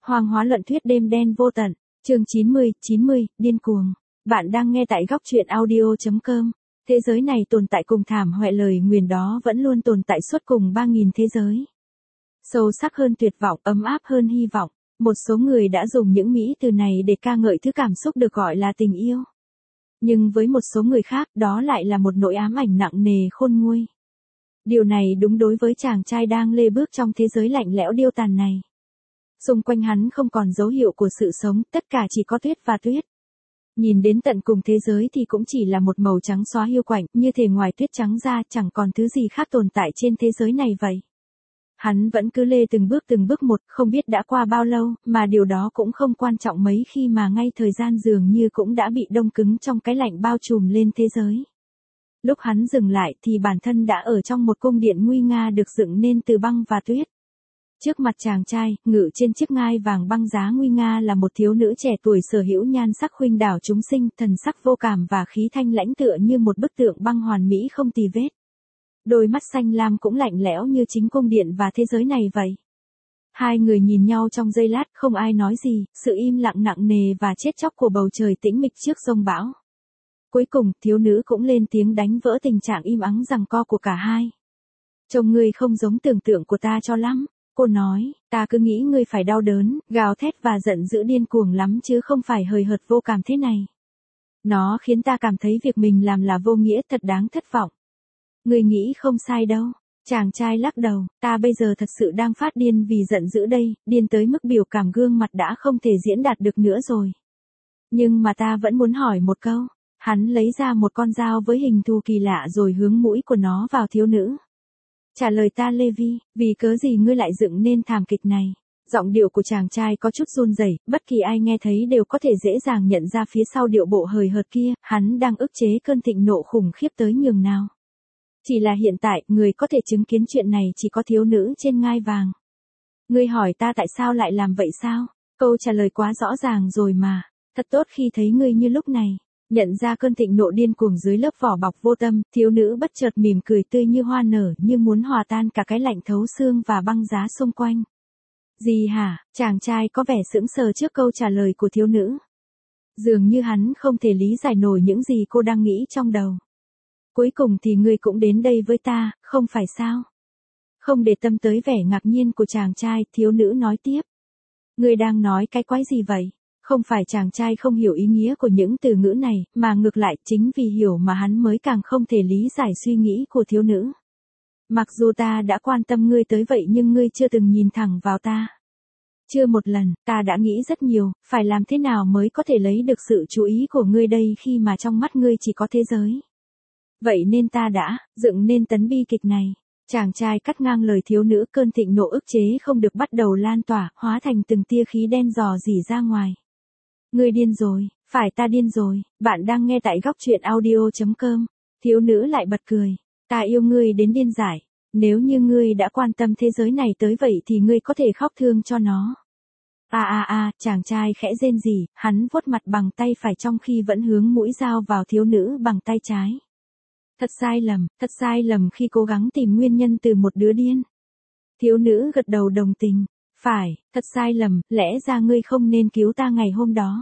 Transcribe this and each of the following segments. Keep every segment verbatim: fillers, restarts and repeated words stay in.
Hoang hóa luận thuyết đêm đen vô tận, chương chín mươi, chín mươi, điên cuồng. Bạn đang nghe tại góc truyện audio chấm com. Thế giới này tồn tại cùng thảm họa lời nguyền đó vẫn luôn tồn tại suốt cùng ba nghìn thế giới. Sâu sắc hơn tuyệt vọng, ấm áp hơn hy vọng. Một số người đã dùng những mỹ từ này để ca ngợi thứ cảm xúc được gọi là tình yêu. Nhưng với một số người khác, đó lại là một nỗi ám ảnh nặng nề khôn nguôi. Điều này đúng đối với chàng trai đang lê bước trong thế giới lạnh lẽo điêu tàn này. Xung quanh hắn không còn dấu hiệu của sự sống, tất cả chỉ có tuyết và tuyết. Nhìn đến tận cùng thế giới thì cũng chỉ là một màu trắng xóa hiu quạnh, như thể ngoài tuyết trắng ra chẳng còn thứ gì khác tồn tại trên thế giới này vậy. Hắn vẫn cứ lê từng bước từng bước một, không biết đã qua bao lâu, mà điều đó cũng không quan trọng mấy khi mà ngay thời gian dường như cũng đã bị đông cứng trong cái lạnh bao trùm lên thế giới. Lúc hắn dừng lại thì bản thân đã ở trong một cung điện nguy nga được dựng nên từ băng và tuyết. Trước mặt chàng trai, ngự trên chiếc ngai vàng băng giá nguy nga là một thiếu nữ trẻ tuổi sở hữu nhan sắc khuynh đảo chúng sinh, thần sắc vô cảm và khí thanh lãnh tựa như một bức tượng băng hoàn mỹ không tì vết. Đôi mắt xanh lam cũng lạnh lẽo như chính cung điện và thế giới này vậy. Hai người nhìn nhau trong giây lát, không ai nói gì, sự im lặng nặng nề và chết chóc của bầu trời tĩnh mịch trước giông bão. Cuối cùng, thiếu nữ cũng lên tiếng đánh vỡ tình trạng im ắng giằng co của cả hai. Trông ngươi không giống tưởng tượng của ta cho lắm. Cô nói, ta cứ nghĩ ngươi phải đau đớn, gào thét và giận dữ điên cuồng lắm chứ không phải hời hợt vô cảm thế này. Nó khiến ta cảm thấy việc mình làm là vô nghĩa, thật đáng thất vọng. Ngươi nghĩ không sai đâu. Chàng trai lắc đầu, ta bây giờ thật sự đang phát điên vì giận dữ đây, điên tới mức biểu cảm gương mặt đã không thể diễn đạt được nữa rồi. Nhưng mà ta vẫn muốn hỏi một câu. Hắn lấy ra một con dao với hình thù kỳ lạ rồi hướng mũi của nó vào thiếu nữ. Trả lời ta Levi, vì cớ gì ngươi lại dựng nên thảm kịch này? Giọng điệu của chàng trai có chút run rẩy, bất kỳ ai nghe thấy đều có thể dễ dàng nhận ra phía sau điệu bộ hời hợt kia, hắn đang ức chế cơn thịnh nộ khủng khiếp tới nhường nào. Chỉ là hiện tại, người có thể chứng kiến chuyện này chỉ có thiếu nữ trên ngai vàng. Ngươi hỏi ta tại sao lại làm vậy sao? Câu trả lời quá rõ ràng rồi mà. Thật tốt khi thấy ngươi như lúc này. Nhận ra cơn thịnh nộ điên cuồng dưới lớp vỏ bọc vô tâm, thiếu nữ bất chợt mỉm cười tươi như hoa nở, như muốn hòa tan cả cái lạnh thấu xương và băng giá xung quanh. Gì hả? Chàng trai có vẻ sững sờ trước câu trả lời của thiếu nữ. Dường như hắn không thể lý giải nổi những gì cô đang nghĩ trong đầu. Cuối cùng thì ngươi cũng đến đây với ta, không phải sao? Không để tâm tới vẻ ngạc nhiên của chàng trai, thiếu nữ nói tiếp. Ngươi đang nói cái quái gì vậy? Không phải chàng trai không hiểu ý nghĩa của những từ ngữ này, mà ngược lại chính vì hiểu mà hắn mới càng không thể lý giải suy nghĩ của thiếu nữ. Mặc dù ta đã quan tâm ngươi tới vậy nhưng ngươi chưa từng nhìn thẳng vào ta. Chưa một lần, ta đã nghĩ rất nhiều, phải làm thế nào mới có thể lấy được sự chú ý của ngươi đây khi mà trong mắt ngươi chỉ có thế giới. Vậy nên ta đã dựng nên tấn bi kịch này. Chàng trai cắt ngang lời thiếu nữ, cơn thịnh nộ ức chế không được bắt đầu lan tỏa, hóa thành từng tia khí đen dò dỉ ra ngoài. Ngươi điên rồi, phải ta điên rồi, bạn đang nghe tại góc truyện audio chấm com. Thiếu nữ lại bật cười. Ta yêu ngươi đến điên dại. Nếu như ngươi đã quan tâm thế giới này tới vậy thì ngươi có thể khóc thương cho nó. À à à, chàng trai khẽ rên rỉ, hắn vuốt mặt bằng tay phải trong khi vẫn hướng mũi dao vào thiếu nữ bằng tay trái. Thật sai lầm, thật sai lầm khi cố gắng tìm nguyên nhân từ một đứa điên. Thiếu nữ gật đầu đồng tình. Phải, thật sai lầm, lẽ ra ngươi không nên cứu ta ngày hôm đó.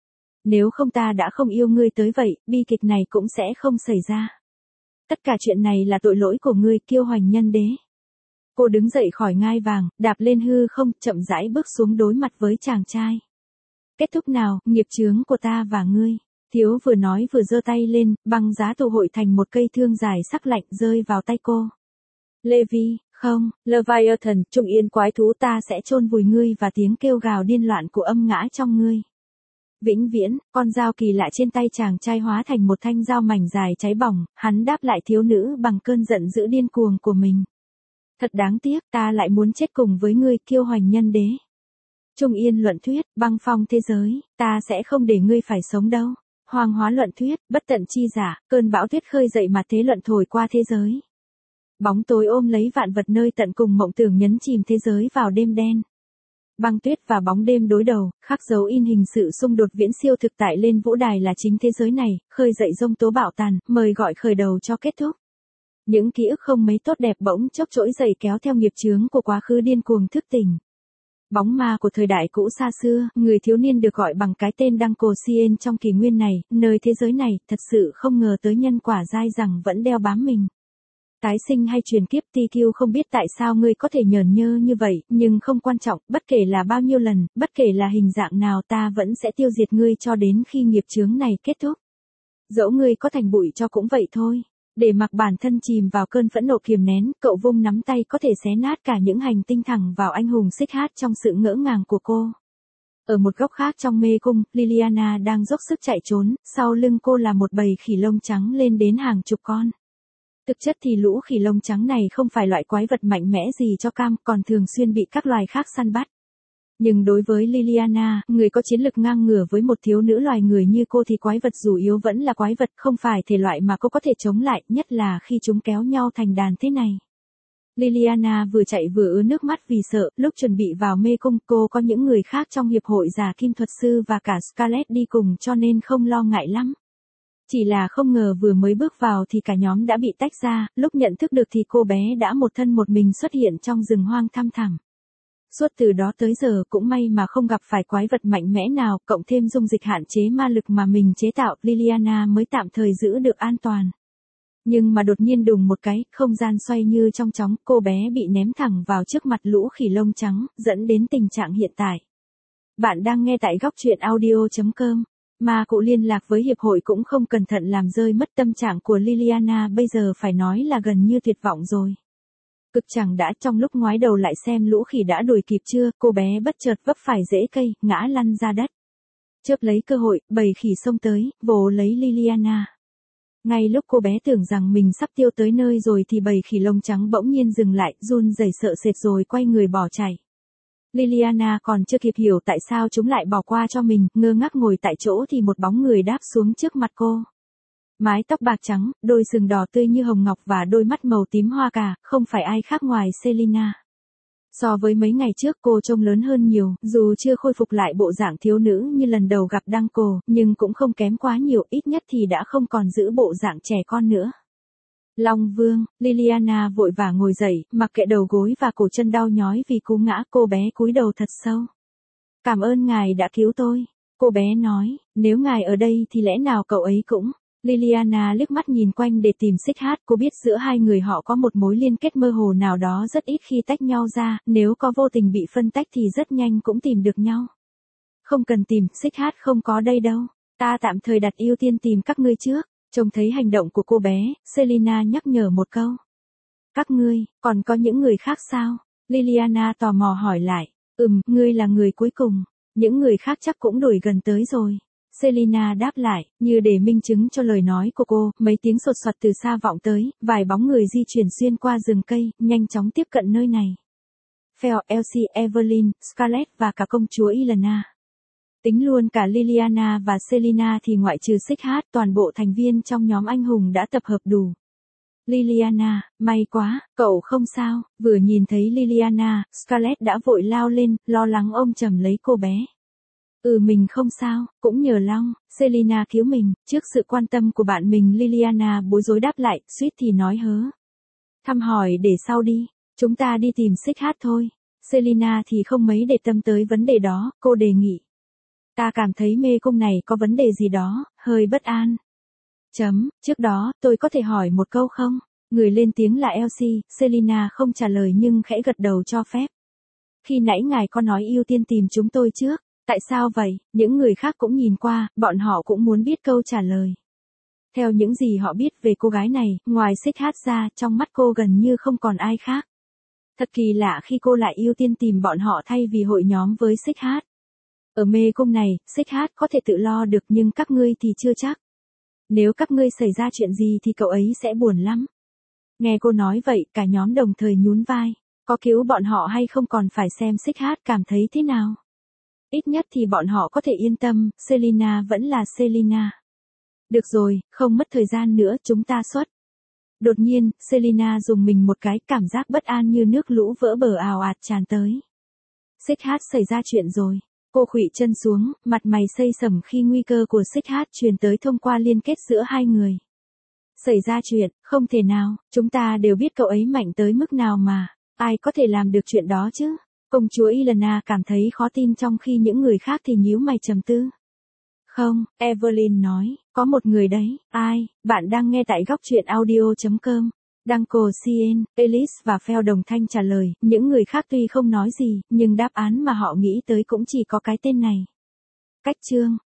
Nếu không ta đã không yêu ngươi tới vậy, bi kịch này cũng sẽ không xảy ra. Tất cả chuyện này là tội lỗi của ngươi, kiêu hoành nhân đế. Cô đứng dậy khỏi ngai vàng, đạp lên hư không, chậm rãi bước xuống đối mặt với chàng trai. Kết thúc nào, nghiệp chướng của ta và ngươi. Thiếu vừa nói vừa giơ tay lên, băng giá tụ hội thành một cây thương dài sắc lạnh rơi vào tay cô. Levi, không, Leviathan, trung yên quái thú, ta sẽ chôn vùi ngươi và tiếng kêu gào điên loạn của âm ngã trong ngươi. Vĩnh viễn, con dao kỳ lạ trên tay chàng trai hóa thành một thanh dao mảnh dài cháy bỏng, hắn đáp lại thiếu nữ bằng cơn giận dữ điên cuồng của mình. Thật đáng tiếc, ta lại muốn chết cùng với ngươi, kiêu hoành nhân đế. Trung yên luận thuyết, băng phong thế giới, ta sẽ không để ngươi phải sống đâu. Hoang hóa luận thuyết, bất tận chi giả, cơn bão tuyết khơi dậy mà thế luận thổi qua thế giới. Bóng tối ôm lấy vạn vật nơi tận cùng mộng tưởng nhấn chìm thế giới vào đêm đen. Băng tuyết và bóng đêm đối đầu, khắc dấu in hình sự xung đột viễn siêu thực tại lên vũ đài là chính thế giới này, khơi dậy giông tố bạo tàn, mời gọi khởi đầu cho kết thúc. Những ký ức không mấy tốt đẹp bỗng chốc trỗi dậy kéo theo nghiệp chướng của quá khứ điên cuồng thức tỉnh. Bóng ma của thời đại cũ xa xưa, người thiếu niên được gọi bằng cái tên Duncan Cien trong kỷ nguyên này, nơi thế giới này, thật sự không ngờ tới nhân quả dai rằng vẫn đeo bám mình. Tái sinh hay truyền kiếp tê quy không biết tại sao ngươi có thể nhởn nhơ như vậy, nhưng không quan trọng, bất kể là bao nhiêu lần, bất kể là hình dạng nào ta vẫn sẽ tiêu diệt ngươi cho đến khi nghiệp chướng này kết thúc. Dẫu ngươi có thành bụi cho cũng vậy thôi. Để mặc bản thân chìm vào cơn phẫn nộ kiềm nén, cậu vung nắm tay có thể xé nát cả những hành tinh thẳng vào anh hùng xích hát trong sự ngỡ ngàng của cô. Ở một góc khác trong mê cung, Liliana đang dốc sức chạy trốn, sau lưng cô là một bầy khỉ lông trắng lên đến hàng chục con. Thực chất thì lũ khỉ lông trắng này không phải loại quái vật mạnh mẽ gì cho cam, còn thường xuyên bị các loài khác săn bắt. Nhưng đối với Liliana, người có chiến lực ngang ngửa với một thiếu nữ loài người như cô thì quái vật dù yếu vẫn là quái vật, không phải thể loại mà cô có thể chống lại, nhất là khi chúng kéo nhau thành đàn thế này. Liliana vừa chạy vừa ứa nước mắt vì sợ, lúc chuẩn bị vào mê cung cô có những người khác trong hiệp hội giả kim thuật sư và cả Scarlett đi cùng cho nên không lo ngại lắm. Chỉ là không ngờ vừa mới bước vào thì cả nhóm đã bị tách ra, lúc nhận thức được thì cô bé đã một thân một mình xuất hiện trong rừng hoang thăm thẳm. Suốt từ đó tới giờ cũng may mà không gặp phải quái vật mạnh mẽ nào, cộng thêm dung dịch hạn chế ma lực mà mình chế tạo, Liliana mới tạm thời giữ được an toàn. Nhưng mà đột nhiên đùng một cái, không gian xoay như trong chóng, cô bé bị ném thẳng vào trước mặt lũ khỉ lông trắng, dẫn đến tình trạng hiện tại. Bạn đang nghe tại góc truyện audio chấm com. Mà cụ liên lạc với hiệp hội cũng không cẩn thận làm rơi mất tâm trạng của Liliana, bây giờ phải nói là gần như tuyệt vọng rồi. Cực chẳng đã, trong lúc ngoái đầu lại xem lũ khỉ đã đuổi kịp chưa, cô bé bất chợt vấp phải rễ cây, ngã lăn ra đất. Chớp lấy cơ hội, bầy khỉ xông tới, vồ lấy Liliana. Ngay lúc cô bé tưởng rằng mình sắp tiêu tới nơi rồi thì bầy khỉ lông trắng bỗng nhiên dừng lại, run rẩy sợ sệt rồi quay người bỏ chạy. Liliana còn chưa kịp hiểu tại sao chúng lại bỏ qua cho mình, ngơ ngác ngồi tại chỗ thì một bóng người đáp xuống trước mặt cô. Mái tóc bạc trắng, đôi sừng đỏ tươi như hồng ngọc và đôi mắt màu tím hoa cà, không phải ai khác ngoài Selina. So với mấy ngày trước cô trông lớn hơn nhiều, dù chưa khôi phục lại bộ dạng thiếu nữ như lần đầu gặp Duncan, nhưng cũng không kém quá nhiều, ít nhất thì đã không còn giữ bộ dạng trẻ con nữa. Long Vương, Liliana vội vã ngồi dậy, mặc kệ đầu gối và cổ chân đau nhói vì cú ngã, cô bé cúi đầu thật sâu. Cảm ơn ngài đã cứu tôi, cô bé nói, nếu ngài ở đây thì lẽ nào cậu ấy cũng... Liliana liếc mắt nhìn quanh để tìm xích hát, cô biết giữa hai người họ có một mối liên kết mơ hồ nào đó rất ít khi tách nhau ra, nếu có vô tình bị phân tách thì rất nhanh cũng tìm được nhau. Không cần tìm, xích hát không có đây đâu, ta tạm thời đặt ưu tiên tìm các ngươi trước. Trông thấy hành động của cô bé, Selina nhắc nhở một câu. Các ngươi, còn có những người khác sao? Liliana tò mò hỏi lại. Ừm, ngươi là người cuối cùng, những người khác chắc cũng đuổi gần tới rồi. Selina đáp lại, như để minh chứng cho lời nói của cô, mấy tiếng sột soạt từ xa vọng tới, vài bóng người di chuyển xuyên qua rừng cây, nhanh chóng tiếp cận nơi này. Phil, Elsie, Evelyn, Scarlett và cả công chúa Ilana. Tính luôn cả Liliana và Selina thì ngoại trừ xích hát, toàn bộ thành viên trong nhóm anh hùng đã tập hợp đủ. Liliana, may quá, cậu không sao, vừa nhìn thấy Liliana, Scarlett đã vội lao lên, lo lắng ôm chầm lấy cô bé. Ừ mình không sao, cũng nhờ Long, Selina cứu mình, trước sự quan tâm của bạn mình Liliana bối rối đáp lại, suýt thì nói hớ. Thăm hỏi để sau đi, chúng ta đi tìm xích hát thôi. Selina thì không mấy để tâm tới vấn đề đó, cô đề nghị. Ta cảm thấy mê cung này có vấn đề gì đó, hơi bất an. Chấm, trước đó, tôi có thể hỏi một câu không? Người lên tiếng là Elsie, Selina không trả lời nhưng khẽ gật đầu cho phép. Khi nãy ngài có nói ưu tiên tìm chúng tôi trước, tại sao vậy? Những người khác cũng nhìn qua, bọn họ cũng muốn biết câu trả lời. Theo những gì họ biết về cô gái này, ngoài xích hát ra, trong mắt cô gần như không còn ai khác. Thật kỳ lạ khi cô lại ưu tiên tìm bọn họ thay vì hội nhóm với xích hát. Ở mê cung này, xích hát có thể tự lo được nhưng các ngươi thì chưa chắc. Nếu các ngươi xảy ra chuyện gì thì cậu ấy sẽ buồn lắm. Nghe cô nói vậy, cả nhóm đồng thời nhún vai. Có cứu bọn họ hay không còn phải xem xích hát cảm thấy thế nào. Ít nhất thì bọn họ có thể yên tâm, Selina vẫn là Selina. Được rồi, không mất thời gian nữa, chúng ta xuất. Đột nhiên, Selina dùng mình một cái, cảm giác bất an như nước lũ vỡ bờ ào ạt tràn tới. Xích hát xảy ra chuyện rồi. Cô khuỵu chân xuống, mặt mày xây sẩm khi nguy cơ của xích hát truyền tới thông qua liên kết giữa hai người. Xảy ra chuyện, không thể nào, chúng ta đều biết cậu ấy mạnh tới mức nào mà, ai có thể làm được chuyện đó chứ? Công chúa Ilana cảm thấy khó tin trong khi những người khác thì nhíu mày trầm tư. Không, Evelyn nói, có một người đấy. Ai? Bạn đang nghe tại góc truyện audio chấm com. Danko Cien, Ellis và Phèo đồng thanh trả lời, những người khác tuy không nói gì, nhưng đáp án mà họ nghĩ tới cũng chỉ có cái tên này. Cách chương